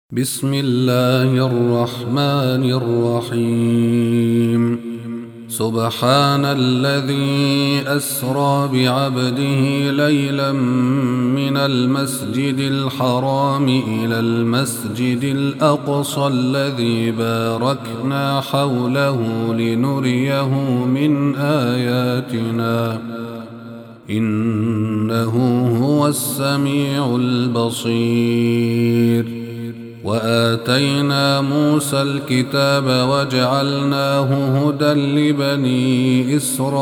بسم الله الرحمن الرحيم. سبحان الذي أسرى بعبده ليلا من المسجد الحرام إلى المسجد الأقصى الذي باركنا حوله لنريه من آياتنا إنه هو السميع البصير. وآتينا موسى الكتاب وجعلناه هدى لبني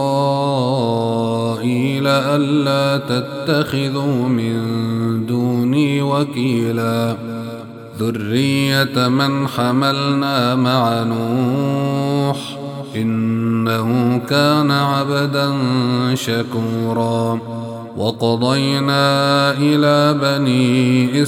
إسرائيل ألا تتخذوا من دوني وكيلا ذرية من حملنا مع نوح إنه كان عبدا شكورا. وقضينا إلى بني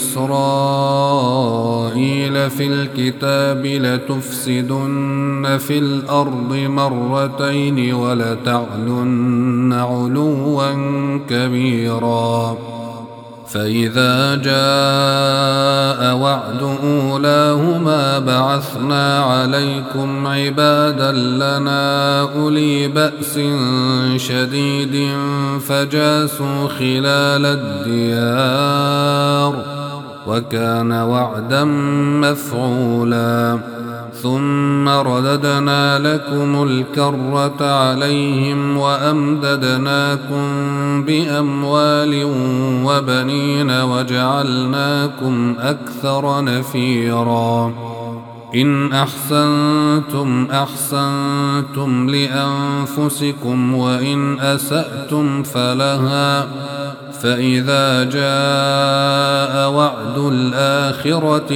إسرائيل في الكتاب لتفسدن في الأرض مرتين ولتعلن علوا كبيرا. فإذا جاء وعد أولاهما بعثنا عليكم عبادا لنا أولي بأس شديد فجاسوا خلال الديار وكان وعدا مفعولا. ثم رددنا لكم الكرة عليهم وأمددناكم بأموال وبنين وجعلناكم أكثر نفيرا. إن أحسنتم أحسنتم لأنفسكم وإن أسأتم فلها. فإذا جاء وعد الآخرة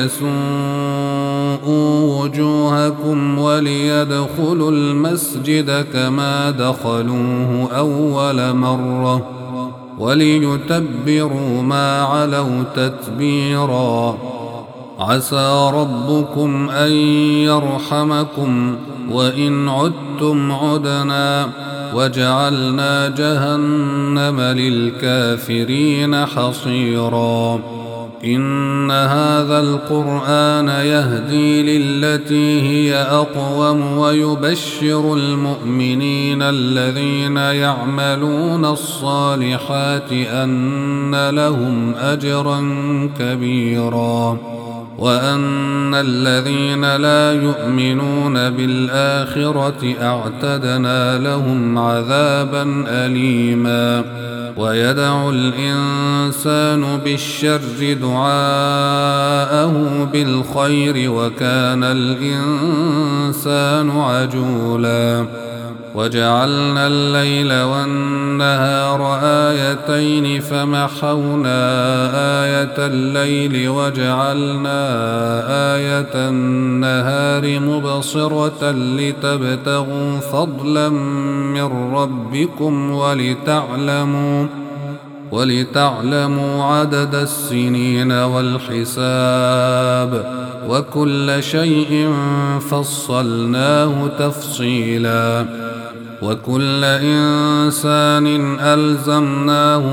ليسوءوا وجوهكم وليدخلوا المسجد كما دخلوه أول مرة وليتبروا ما علوا تتبيرا. عسى ربكم أن يرحمكم وإن عدتم عدنا وجعلنا جهنم للكافرين حصيرا. إن هذا القرآن يهدي للتي هي أقوم ويبشر المؤمنين الذين يعملون الصالحات أن لهم أجرا كبيرا وأن الذين لا يؤمنون بالآخرة أعتدنا لهم عذابا أليما. ويدعو الإنسان بالشر دعاءه بالخير وكان الإنسان عجولا. وجعلنا الليل والنهار آيتين فمحونا آية الليل وجعلنا آية النهار مبصرة لتبتغوا فضلا من ربكم ولتعلموا عدد السنين والحساب وكل شيء فصلناه تفصيلا. وكل إنسان ألزمناه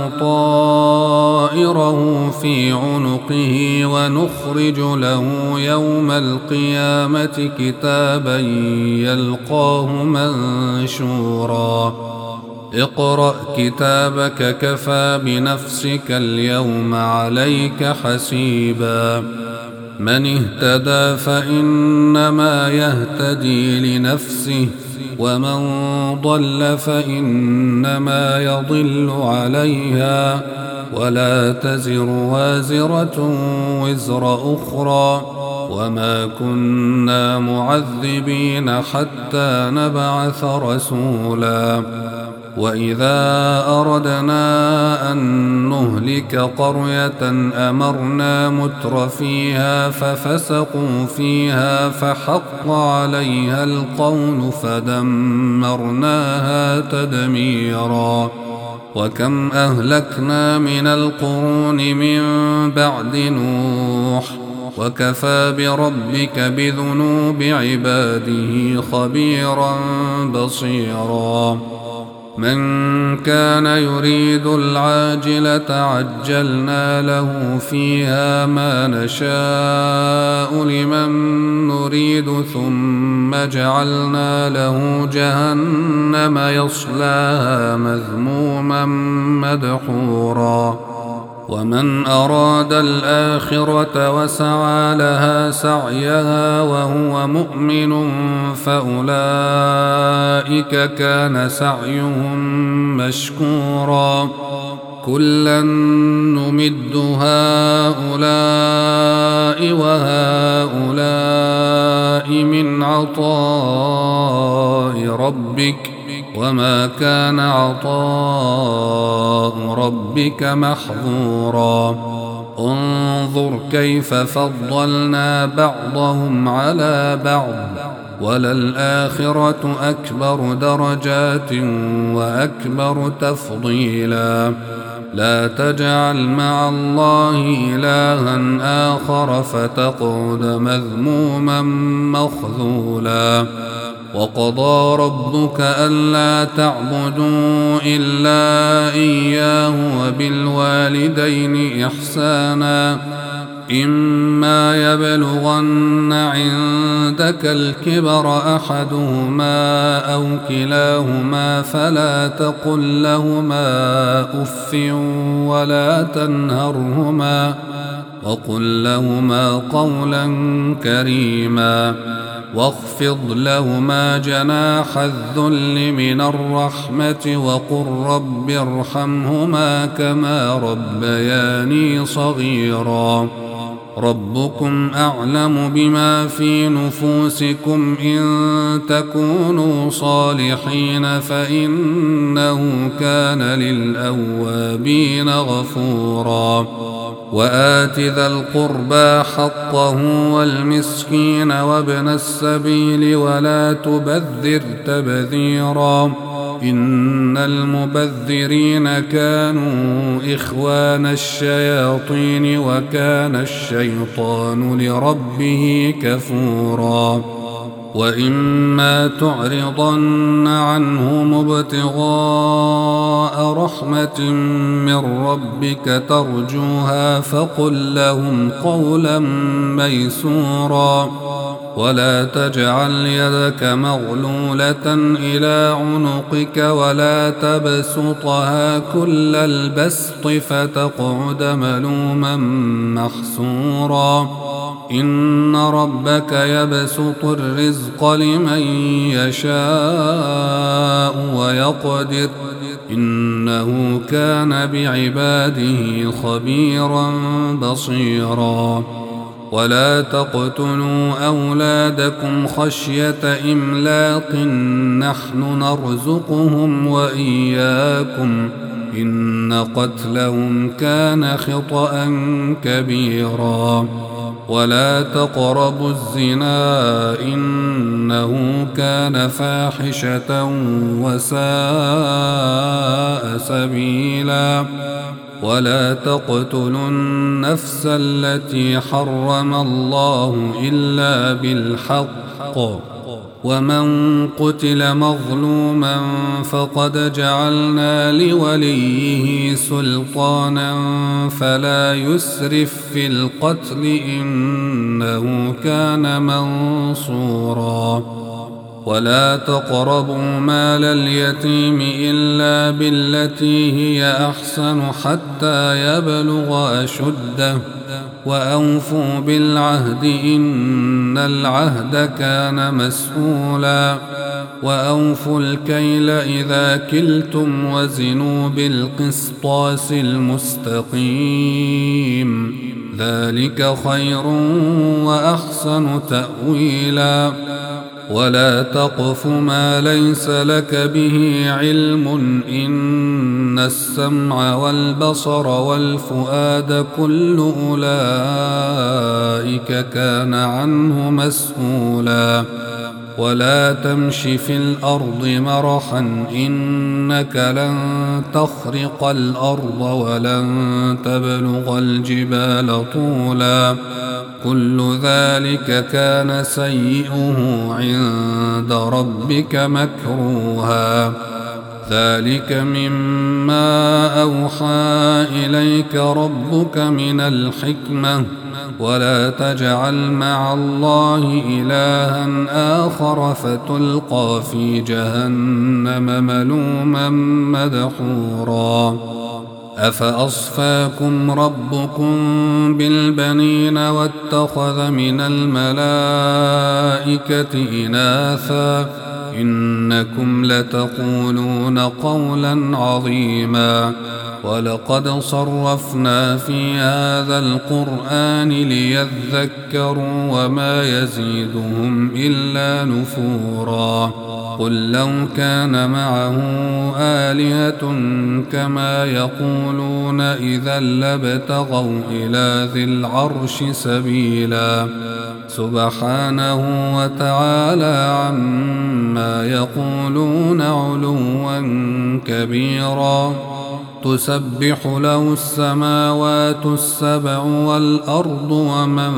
طائره في عنقه ونخرج له يوم القيامة كتابا يلقاه منشورا. اقرأ كتابك كفى بنفسك اليوم عليك حسيبا. من اهتدى فإنما يهتدي لنفسه ومن ضل فإنما يضل عليها ولا تزر وازرة وزر أخرى وما كنا معذبين حتى نبعث رسولا. وإذا أردنا أن نهلك قرية أمرنا مترفيها ففسقوا فيها فحق عليها القول فدمرناها تدميرا. وكم أهلكنا من القرون من بعد نوح وكفى بربك بذنوب عباده خبيرا بصيرا. من كان يريد العاجلة عجلنا له فيها ما نشاء لمن نريد ثم جعلنا له جهنم يصلاها مذموما مدحورا ومن أراد الآخرة وسعى لها سعيها وهو مؤمن فأولئك كان سعيهم مشكورا كلا نمد هؤلاء وهؤلاء من عطاء ربك وما كان عطاء ربك محظورا انظر كيف فضلنا بعضهم على بعض وللآخرة أكبر درجات وأكبر تفضيلا لا تجعل مع الله إلها آخر فتقعد مذموما مخذولا وقضى ربك ألا تعبدوا إلا إياه وبالوالدين إحسانا إما يبلغن عندك الكبر أحدهما أو كلاهما فلا تقل لهما أف ولا تنهرهما وقل لهما قولا كريما واخفض لهما جناح الذل من الرحمة وقل رب ارحمهما كما ربياني صغيرا ربكم أعلم بما في نفوسكم إن تكونوا صالحين فإنه كان للأوابين غفورا وآت ذا القربى حقه والمسكين وابن السبيل ولا تبذر تبذيرا إن المبذرين كانوا إخوان الشياطين وكان الشيطان لربه كفورا وإما تعرضن عنهم ابتغاء رحمة من ربك ترجوها فقل لهم قولا ميسورا ولا تجعل يدك مغلولة إلى عنقك ولا تبسطها كل البسط فتقعد ملوما محسورا إن ربك يبسط الرزق لمن يشاء ويقدر إنه كان بعباده خبيرا بصيرا ولا تقتلوا أولادكم خشية إملاق نحن نرزقهم وإياكم إن قتلهم كان خطأ كبيرا ولا تقربوا الزنا إنه كان فاحشة وساء سبيلا ولا تقتلوا النفس التي حرم الله إلا بالحق ومن قتل مظلوما فقد جعلنا لوليه سلطانا فلا يسرف في القتل إنه كان منصورا ولا تقربوا مال اليتيم إلا بالتي هي أحسن حتى يبلغ أشده وأوفوا بالعهد إن العهد كان مسؤولا وأوفوا الكيل إذا كلتم وزنوا بالقسطاس المستقيم ذلك خير وأحسن تأويلا ولا تقف ما ليس لك به علم إن السمع والبصر والفؤاد كل أولئك كان عنه مسؤولا ولا تمش في الأرض مرحا إنك لن تخرق الأرض ولن تبلغ الجبال طولا كل ذلك كان سيئه عند ربك مكروها ذلك مما أوحى إليك ربك من الحكمة ولا تجعل مع الله إلها آخر فتلقى في جهنم ملوما مدحورا أفأصفاكم ربكم بالبنين واتخذ من الملائكة إناثا إنكم لتقولون قولا عظيما ولقد صرفنا في هذا القرآن ليذكروا وما يزيدهم إلا نفورا قل لو كان معه آلهة كما يقولون إذا لابتغوا إلى ذي العرش سبيلا سبحانه وتعالى عما يقولون علوا كبيرا تسبح له السماوات السبع والأرض ومن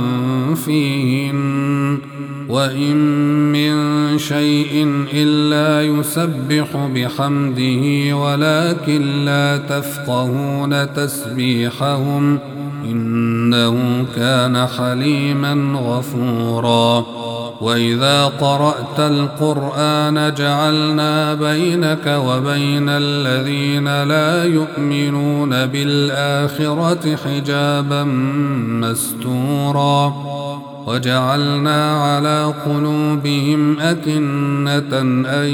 فيهن وإن من شيء إلا يسبح بحمده ولكن لا تفقهون تسبيحهم إنه كان حليما غفورا وإذا قرأت القرآن جعلنا بينك وبين الذين لا يؤمنون بالآخرة حجابا مستورا وجعلنا على قلوبهم أكنة أن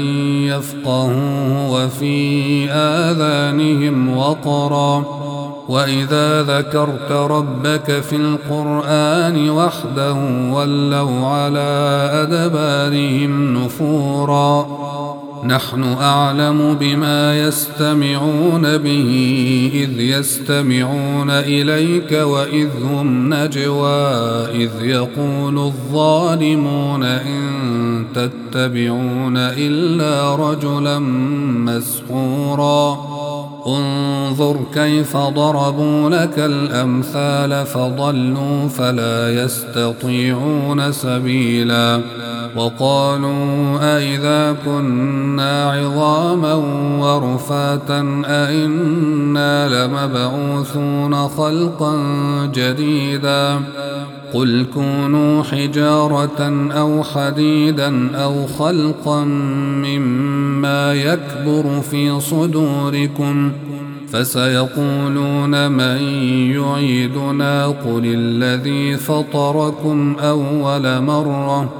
يفقهوه وفي آذانهم وقرا وإذا ذكرت ربك في القرآن وحده ولوا على أدبارهم نفورا نحن أعلم بما يستمعون به إذ يستمعون إليك وإذ هم نجوى إذ يقول الظالمون إن تتبعون إلا رجلا مسحورا انظر كيف ضربوا لك الأمثال فضلوا فلا يستطيعون سبيلا وقالوا أئذا كنا عظاما ورفاتا أئنا لمبعوثون خلقا جديدا قل كونوا حجارة أو حديدا أو خلقا مما يكبر في صدوركم فسيقولون من يعيدنا قل الذي فطركم أول مرة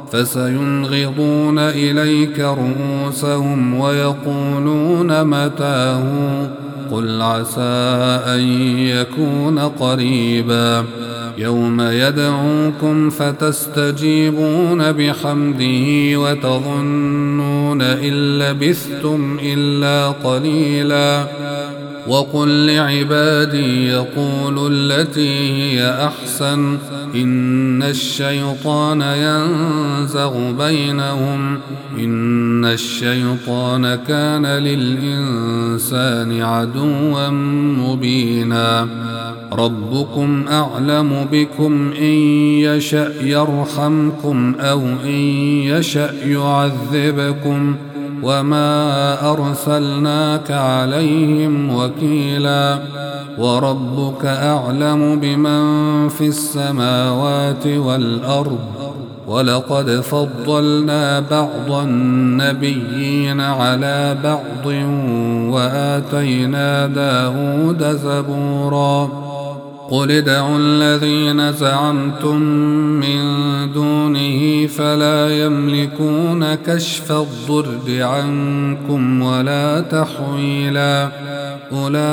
فسينغضون إليك رؤوسهم ويقولون متاه قل عسى أن يكون قريبا يوم يدعوكم فتستجيبون بحمده وتظنون إن لبثتم إلا قليلا وقل لعبادي يقولوا التي هي أحسن إن الشيطان ينزغ بينهم إن الشيطان كان للإنسان عدوا مبينا ربكم أعلم بكم إن يشأ يرحمكم أو إن يشأ يعذبكم وما أرسلناك عليهم وكيلا وربك أعلم بمن في السماوات والأرض ولقد فضلنا بعض النبيين على بعض وآتينا داود زبورا قل ادعوا الذين زعمتم من دونه فلا يملكون كشف الضر عنكم ولا تحويلا أولئك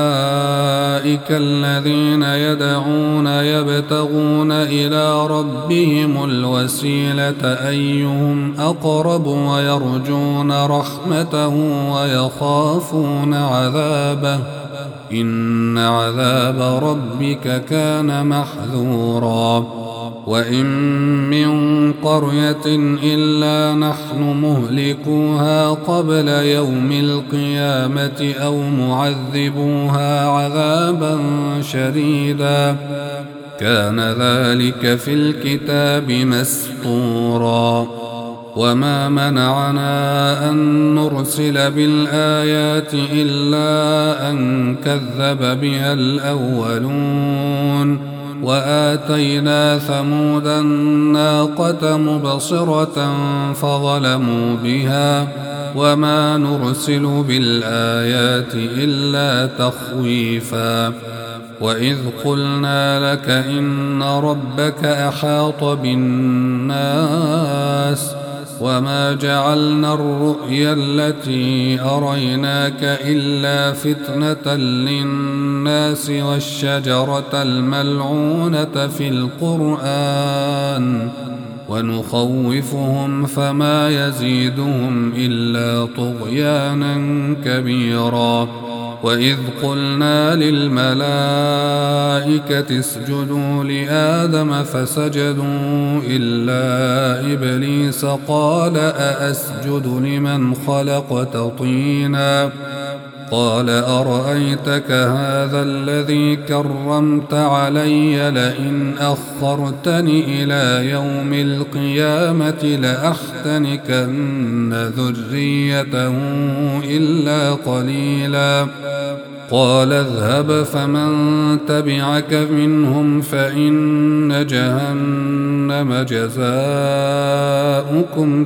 الذين يدعون يبتغون إلى ربهم الوسيلة أيهم أقرب ويرجون رحمته ويخافون عذابه إن عذاب ربك كان محذورا وإن من قرية إلا نحن مهلكوها قبل يوم القيامة أو معذبوها عذابا شديدا كان ذلك في الكتاب مسطورا وما منعنا أن نرسل بالآيات إلا أن كذب بها الأولون وآتينا ثمود الناقة مبصرة فظلموا بها وما نرسل بالآيات إلا تخويفا وإذ قلنا لك إن ربك أحاط بالناس وما جعلنا الرؤيا التي أريناك إلا فتنة للناس والشجرة الملعونة في القرآن ونخوفهم فما يزيدهم إلا طغيانا كبيرا وإذ قلنا للملائكة اسجدوا لآدم فسجدوا إلا إبليس قال أأسجد لمن خلقت طينا قال أرأيتك هذا الذي كرمت علي لئن أخرتني إلى يوم القيامة لأحتنكن ذريته إلا قليلا قال اذهب فمن تبعك منهم فإن جهنم جزاؤكم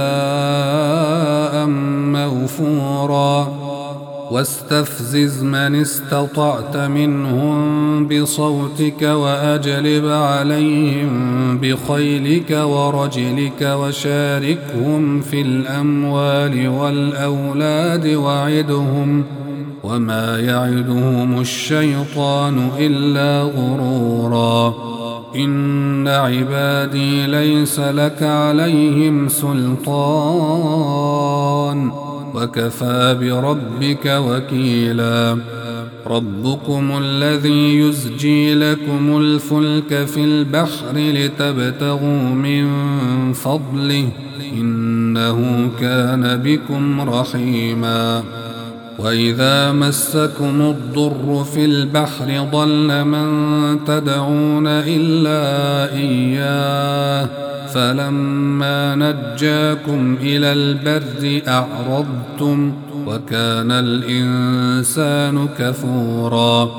جزاء موفورا واستفزز من استطعت منهم بصوتك وأجلب عليهم بخيلك ورجلك وشاركهم في الأموال والأولاد وعدهم وما يعدهم الشيطان إلا غرورا إن عبادي ليس لك عليهم سلطان وكفى بربك وكيلا ربكم الذي يزجي لكم الفلك في البحر لتبتغوا من فضله إنه كان بكم رحيما وإذا مسكم الضر في البحر ضل من تدعون إلا إياه فلما نجاكم إلى البر أعرضتم وكان الإنسان كفورا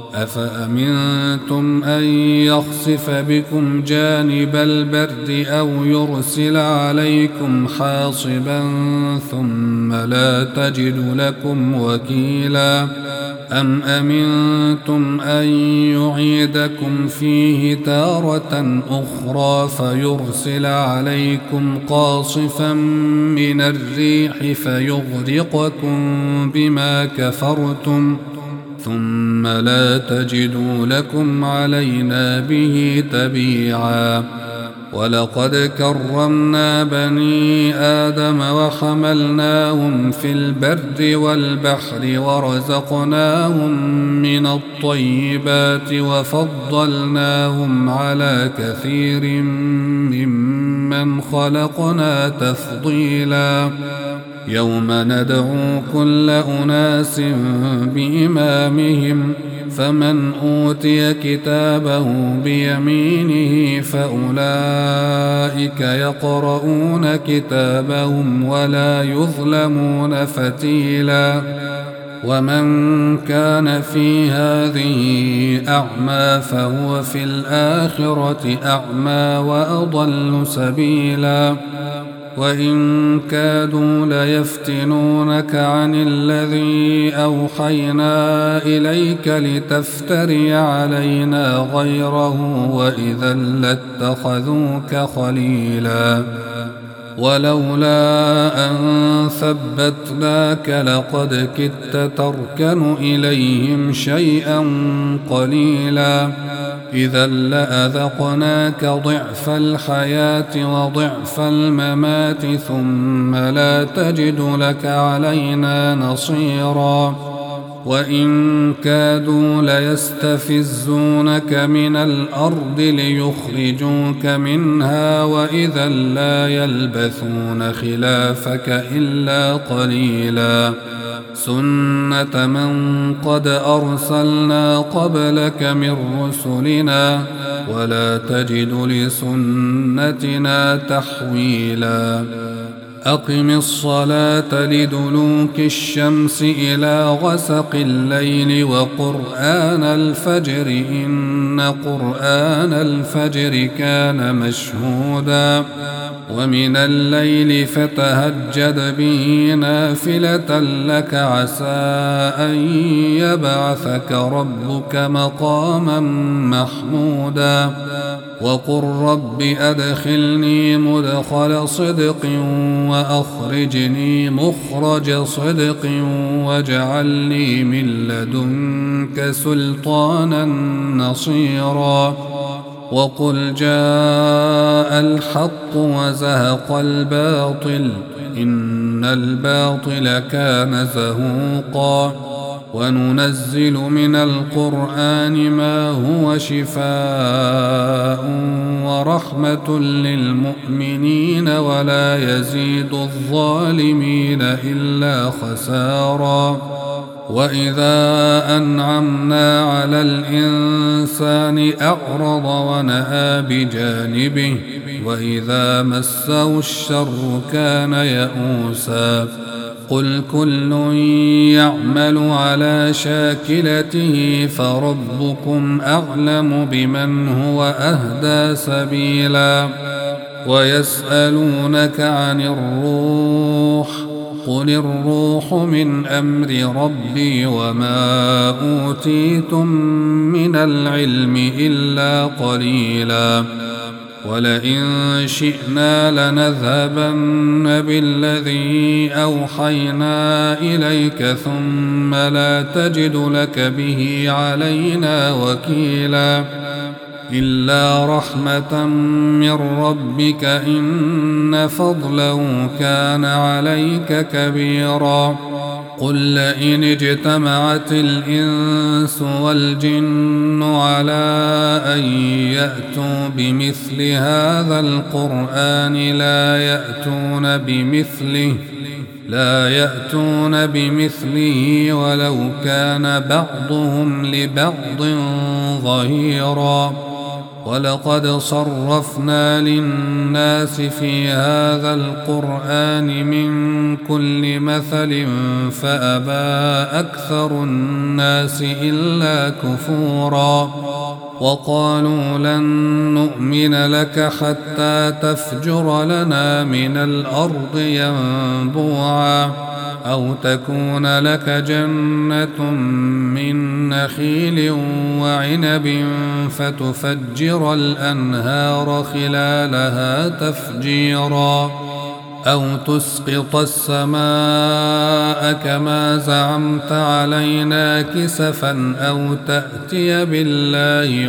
أفأمنتم أن يخسف بكم جانب البر أو يرسل عليكم حاصبا ثم لا تجد لكم وكيلا أم أمنتم أن يعيدكم فيه تارة أخرى فيرسل عليكم قاصفا من الريح فيغرقكم بما كفرتم ثم لا تجدوا لكم علينا به تبيعا ولقد كرمنا بني آدم وحملناهم في البر والبحر ورزقناهم من الطيبات وفضلناهم على كثير ممن خلقنا تفضيلا يوم ندعو كل أناس بإمامهم فمن أوتي كتابه بيمينه فأولئك يقرؤون كتابهم ولا يظلمون فتيلا ومن كان في هذه أعمى فهو في الآخرة أعمى وأضل سبيلا وإن كادوا ليفتنونك عن الذي أوحينا إليك لتفتري علينا غيره وإذا لاتخذوك خليلا ولولا أن ثبتناك لقد كدت تركن إليهم شيئا قليلا إذا لأذقناك ضعف الحياة وضعف الممات ثم لا تجد لك علينا نصيرا وإن كادوا ليستفزونك من الأرض ليخرجوك منها وإذا لا يلبثون خلافك إلا قليلا سنة من قد أرسلنا قبلك من رسلنا ولا تجد لسنتنا تحويلا أقم الصلاة لدلوك الشمس إلى غسق الليل وقرآن الفجر إن قرآن الفجر كان مشهودا ومن الليل فتهجد به نافلة لك عسى أن يبعثك ربك مقاما محمودا وقل رب أدخلني مدخل صدق وأخرجني مخرج صدق واجعل لي من لدنك سلطانا نصيرا وقل جاء الحق وزهق الباطل إن الباطل كان زهوقا وننزل من القرآن ما هو شفاء ورحمة للمؤمنين ولا يزيد الظالمين إلا خسارا وإذا أنعمنا على الإنسان أعرض ونأى بجانبه وإذا مسه الشر كان يئوسا قل كل يعمل على شاكلته فربكم أعلم بمن هو أهدى سبيلا ويسألونك عن الروح قل الروح من أمر ربي وما أوتيتم من العلم إلا قليلا ولئن شئنا لنذهبن بالذي أوحينا إليك ثم لا تجد لك به علينا وكيلا إلا رحمة من ربك إن فضله كان عليك كبيرا قل لئن اجتمعت الإنس والجن على أن يأتوا بمثل هذا القرآن لا يأتون بمثله ولو كان بعضهم لبعض ظهيرا ولقد صرفنا للناس في هذا القرآن من كل مثل فأبى أكثر الناس إلا كفورا وقالوا لن نؤمن لك حتى تفجر لنا من الأرض ينبوعا أو تكون لك جنة من نخيل وعنب فتفجر الأنهار خلالها تفجيرا أو تسقط السماء كما زعمت علينا كسفا أو تأتي بالله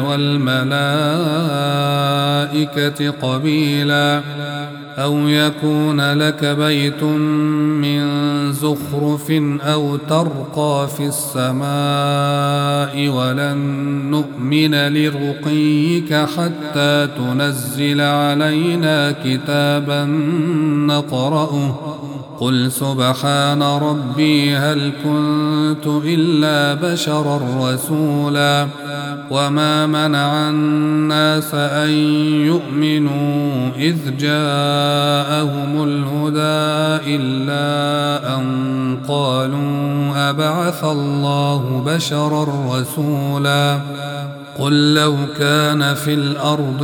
والملائكة قبيلا أو يكون لك بيت من زخرف أو ترقى في السماء ولن نؤمن لرقيك حتى تنزل علينا كتابا نقرأه قل سبحان ربي هل كنت إلا بشرا رسولا وما منع الناس أن يؤمنوا إذ جاءهم الهدى إلا أن قالوا أبعث الله بشرا رسولا قل لو كان في الأرض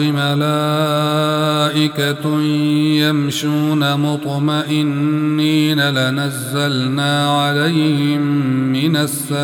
ملائكة يمشون مطمئنين لنزلنا عليهم من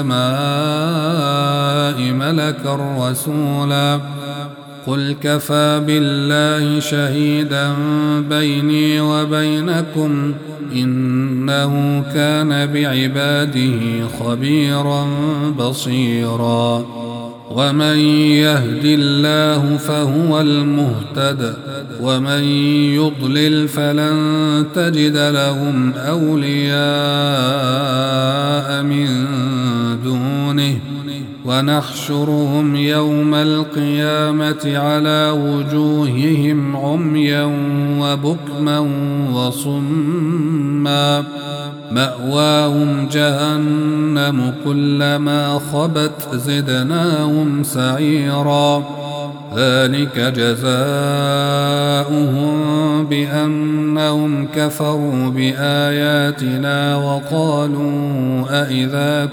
السماء ملكا رسولا قل كفى بالله شهيدا بيني وبينكم إنه كان بعباده خبيرا بصيرا ومن يهد الله فهو المهتد ومن يضلل فلن تجد لهم أولياء من دونه ونحشرهم يوم القيامة على وجوههم عميا وبكما وصما مأواهم جهنم كلما خبت زدناهم سعيرا ذلك جزاؤهم بأنهم كفروا بآياتنا وقالوا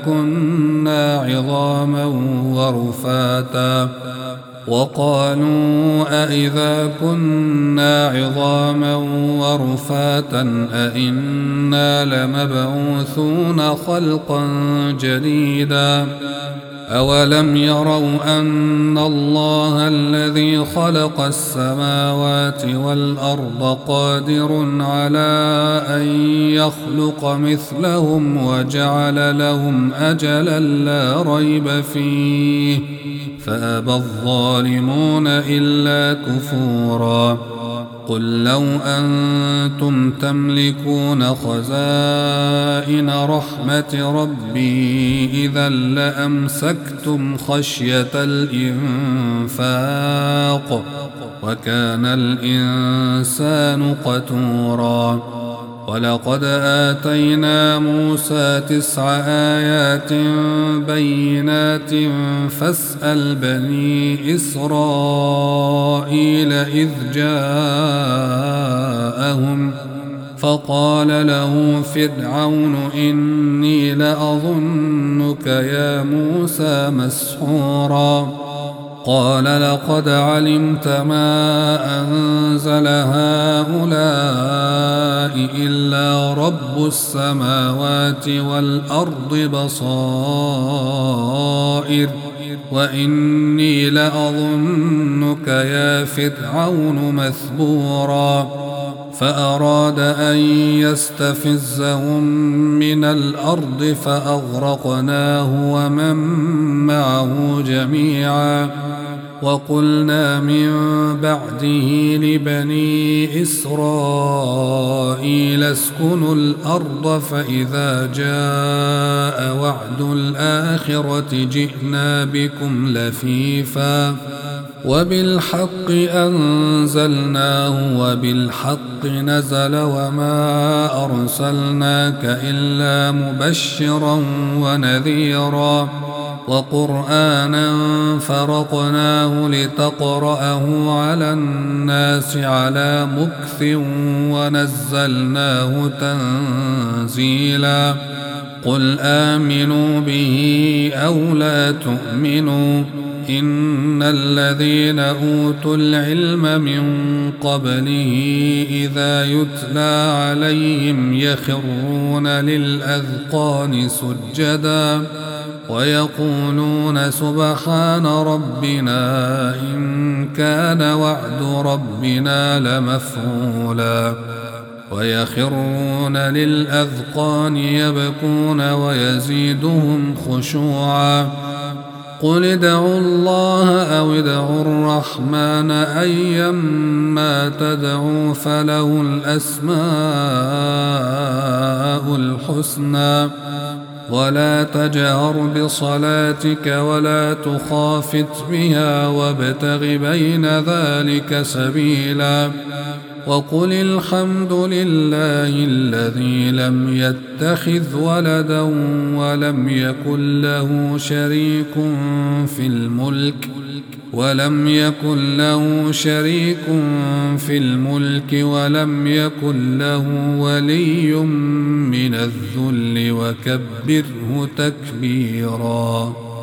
أإذا كنا عظاما ورفاتا أإنا لمبعوثون خلقا جديدا أولم يروا أن الله الذي خلق السماوات والأرض قادر على أن يخلق مثلهم وجعل لهم أجلا لا ريب فيه فأبى الظالمون إلا كفورا قل لو أنتم تملكون خزائن رحمة ربي إذا لأمسكتم خشية الإنفاق وكان الإنسان قتورا ولقد آتينا موسى 9 آيات بينات فاسأل بني إسرائيل إذ جاءهم فقال له فرعون إني لأظنك يا موسى مسحورا قال لقد علمت ما أنزل هؤلاء إلا رب السماوات والأرض بصائر وإني لأظنك يا فرعون مثبورا فأراد أن يستفزهم من الأرض فأغرقناه ومن معه جميعا وقلنا من بعده لبني إسرائيل اسكنوا الأرض فإذا جاء وعد الآخرة جئنا بكم لفيفا وبالحق أنزلناه وبالحق نزل وما أرسلناك إلا مبشرا ونذيرا وقرآنا فرقناه لتقرأه على الناس على مكث ونزلناه تنزيلا قل آمنوا به أو لا تؤمنوا إن الذين أوتوا العلم من قبله إذا يتلى عليهم يخرون للأذقان سجدا ويقولون سبحان ربنا إن كان وعد ربنا لمفعولا ويخرون للأذقان يبكون ويزيدهم خشوعا قل ادعوا الله أو ادعوا الرحمن أيما تدعوا فله الأسماء الحسنى ولا تجهر بصلاتك ولا تخافت بها وابتغ بين ذلك سبيلا وقل الحمد لله الذي لم يتخذ ولدا ولم يكن له شريك في الملك ولم يكن له ولي من الذل وكبره تكبيرا.